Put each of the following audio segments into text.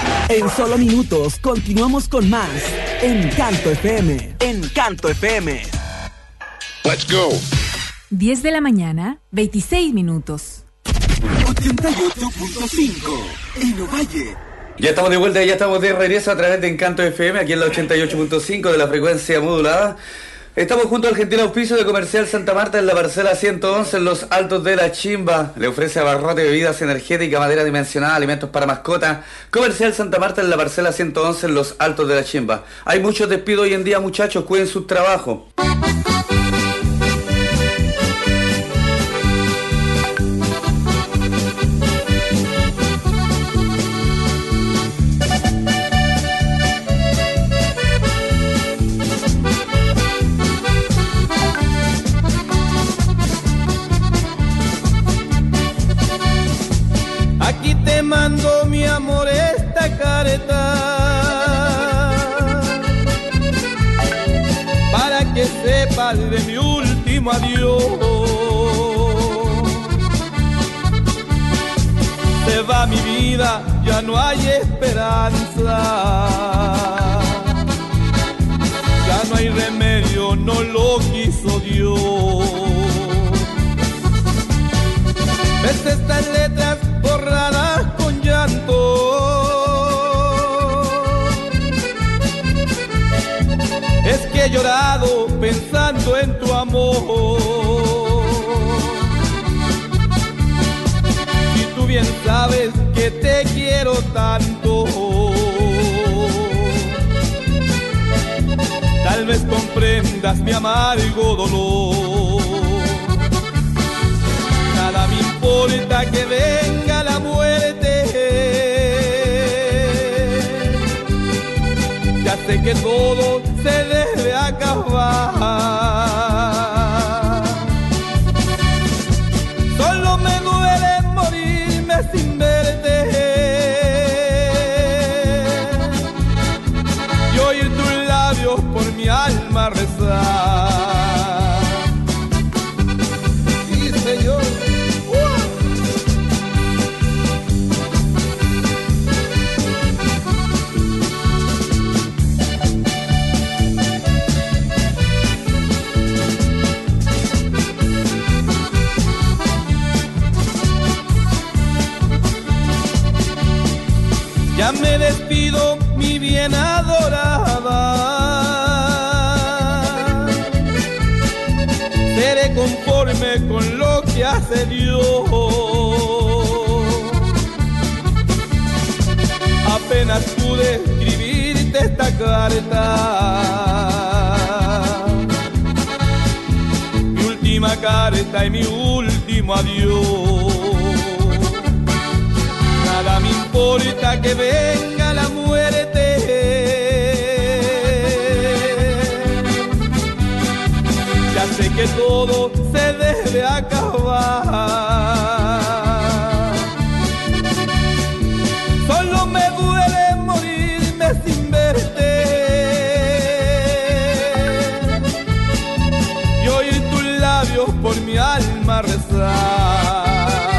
En solo minutos continuamos con más Encanto FM. Encanto FM. Let's go. 10 de la mañana, 26 minutos. 88.5 en Ovalle. Ya estamos de vuelta, ya estamos de regreso a través de Encanto FM, aquí en la 88.5 de la frecuencia modulada. Estamos junto al gentil auspicio de Comercial Santa Marta en la parcela 111 en los Altos de la Chimba. Le ofrece abarrote, bebidas energéticas, madera dimensionada, alimentos para mascotas. Comercial Santa Marta en la parcela 111 en los Altos de la Chimba. Hay muchos despidos hoy en día, muchachos, cuiden su trabajo. Aquí te mando, mi amor, esta carta para que sepas de mi último adiós. Se va mi vida, ya no hay esperanza, ya no hay remedio, no lo quiso Dios. Ves estas letras borradas con llanto, es que he llorado pensando en tu amor. Y tú bien sabes que te quiero tanto, tal vez comprendas mi amargo dolor. Nada me importa que venga la muerte, ya sé que todo se debe acabar. Solo me duele morirme sin verte y oír tus labios por mi alma rezar. Sí, Señor. Ya me despido, mi bien adorada, seré conforme con lo que hace Dios. Apenas pude escribirte esta carta, mi última carta y mi último adiós. Nada me importa que venga la muerte, ya sé que todo se debe acabar. Solo me duele morirme sin verte y oír tus labios por mi alma rezar.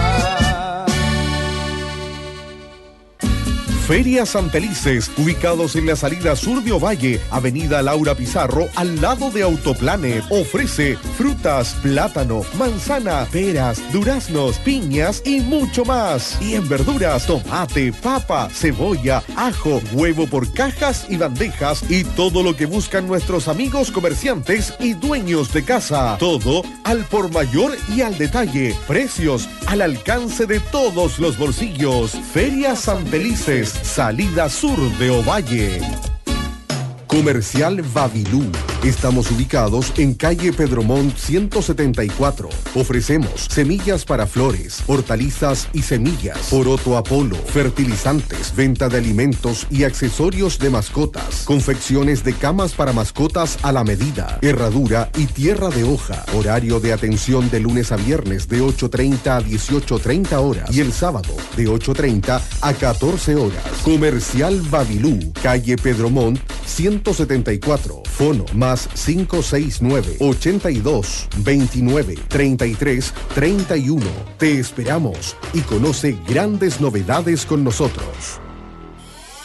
Feria Santelices, ubicados en la salida sur de Ovalle, Avenida Laura Pizarro, al lado de Autoplanet, ofrece frutas, plátano, manzana, peras, duraznos, piñas y mucho más. Y en verduras, tomate, papa, cebolla, ajo, huevo por cajas y bandejas y todo lo que buscan nuestros amigos comerciantes y dueños de casa. Todo al por mayor y al detalle. Precios al alcance de todos los bolsillos. Feria Santelices, salida sur de Ovalle. Comercial Babilú. Estamos ubicados en calle Pedro Montt 174. Ofrecemos semillas para flores, hortalizas y semillas, poroto Apolo, fertilizantes, venta de alimentos y accesorios de mascotas, confecciones de camas para mascotas a la medida, herradura y tierra de hoja. Horario de atención de lunes a viernes de 8:30 a 18:30 horas y el sábado de 8:30 a 14 horas. Comercial Babilú, calle Pedro Montt 174. Fono más 569 82 29 33 31. Te esperamos y conoce grandes novedades con nosotros.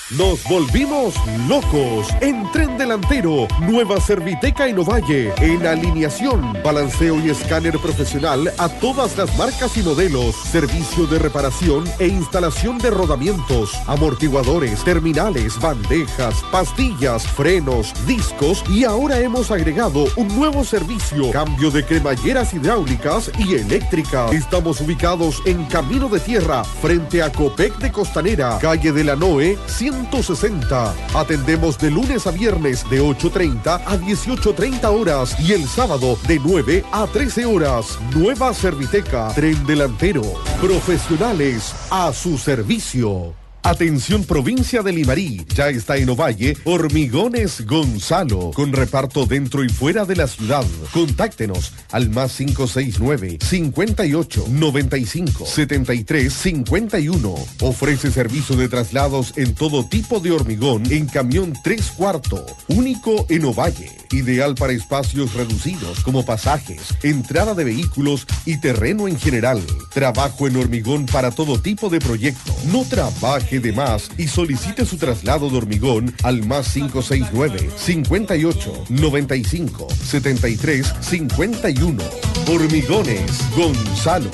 Nos volvimos locos en Tren Delantero, nueva Serviteca en Ovalle, en alineación, balanceo y escáner profesional a todas las marcas y modelos, servicio de reparación e instalación de rodamientos, amortiguadores, terminales, bandejas, pastillas, frenos, discos y ahora hemos agregado un nuevo servicio, cambio de cremalleras hidráulicas y eléctricas. Estamos ubicados en Camino de Tierra, frente a Copec de Costanera, calle de la Noe, 160. Atendemos de lunes a viernes de 8:30 a 18:30 horas y el sábado de 9 a 13 horas. Nueva Serviteca, Tren Delantero. Profesionales a su servicio. Atención provincia de Limarí, ya está en Ovalle Hormigones Gonzalo, con reparto dentro y fuera de la ciudad. Contáctenos al más 569 58 95 73 51. Ofrece servicio de traslados en todo tipo de hormigón en camión 3/4, único en Ovalle, ideal para espacios reducidos como pasajes, entrada de vehículos y terreno en general. Trabajo en hormigón para todo tipo de proyecto. No trabaje de más y solicite su traslado de hormigón al más 569 58 95 73 51. Hormigones Gonzalo.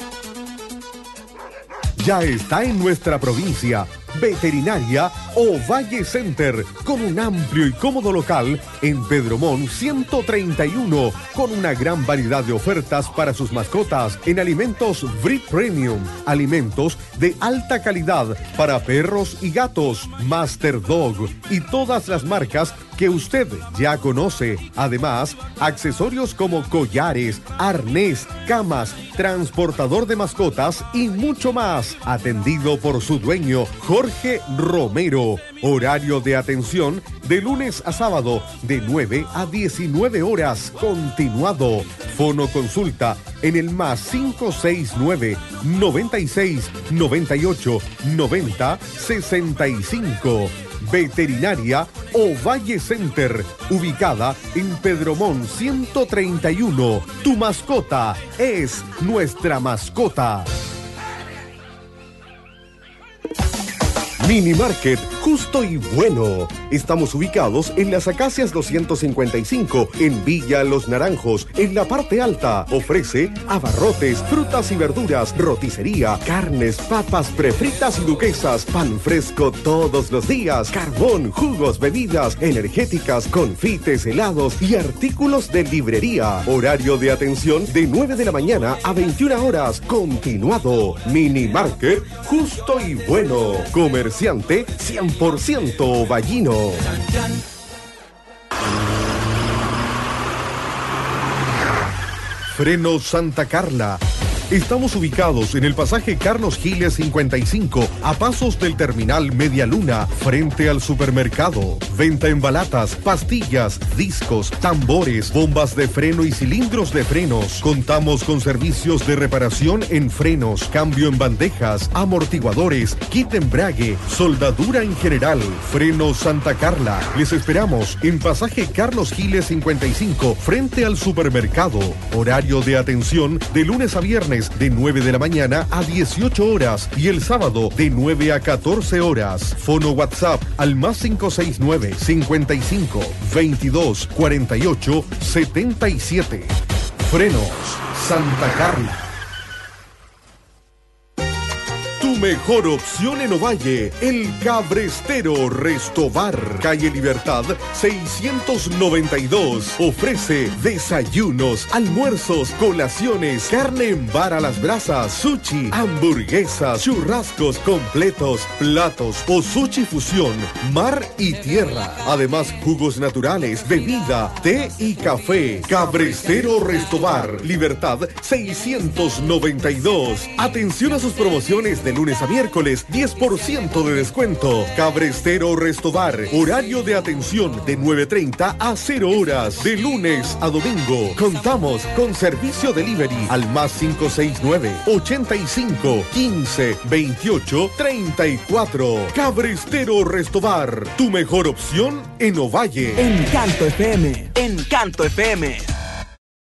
Ya está en nuestra provincia Veterinaria Ovalle Center, con un amplio y cómodo local en Pedromón 131, con una gran variedad de ofertas para sus mascotas en alimentos Breed Premium, alimentos de alta calidad para perros y gatos, Master Dog y todas las marcas que usted ya conoce. Además, accesorios como collares, arnés, camas, transportador de mascotas y mucho más. Atendido por su dueño, Jorge Romero. Horario de atención de lunes a sábado de 9 a 19 horas continuado. Fono consulta en el más 569 96 98 90 65. Veterinaria Ovalle Center, ubicada en Pedromón 131. Tu mascota es nuestra mascota. Mini Market Justo y Bueno. Estamos ubicados en las Acacias 255, en Villa Los Naranjos, en la parte alta. Ofrece abarrotes, frutas y verduras, roticería, carnes, papas prefritas y duquesas, pan fresco todos los días, carbón, jugos, bebidas energéticas, confites, helados y artículos de librería. Horario de atención de 9 de la mañana a 21 horas. Continuado. Mini Market Justo y Bueno. Comerciante 100% ovallino. Frenos Santa Carla. Estamos ubicados en el pasaje Carlos Giles 55, a pasos del terminal Media Luna, frente al supermercado. Venta en balatas, pastillas, discos, tambores, bombas de freno y cilindros de frenos. Contamos con servicios de reparación en frenos, cambio en bandejas, amortiguadores, kit de embrague, soldadura en general. Frenos Santa Carla. Les esperamos en pasaje Carlos Giles 55, frente al supermercado. Horario de atención de lunes a viernes de 9 de la mañana a 18 horas y el sábado de 9 a 14 horas. Fono WhatsApp al más 569 55 22 48 77. Frenos Santa Carla. Tu mejor opción en Ovalle, el Cabrestero Restobar, calle Libertad 692. Ofrece desayunos, almuerzos, colaciones, carne en bar a las brasas, sushi, hamburguesas, churrascos completos, platos o sushi fusión, mar y tierra. Además, jugos naturales, bebida, té y café. Cabrestero Restobar, Libertad 692. Atención a sus promociones de lunes a miércoles, 10% de descuento. Cabrestero Restobar, horario de atención de 9:30 a 0 horas, de lunes a domingo. Contamos con servicio delivery al más 569 85 15 28 34. Cabrestero Restobar, tu mejor opción en Ovalle. Encanto FM. Encanto FM.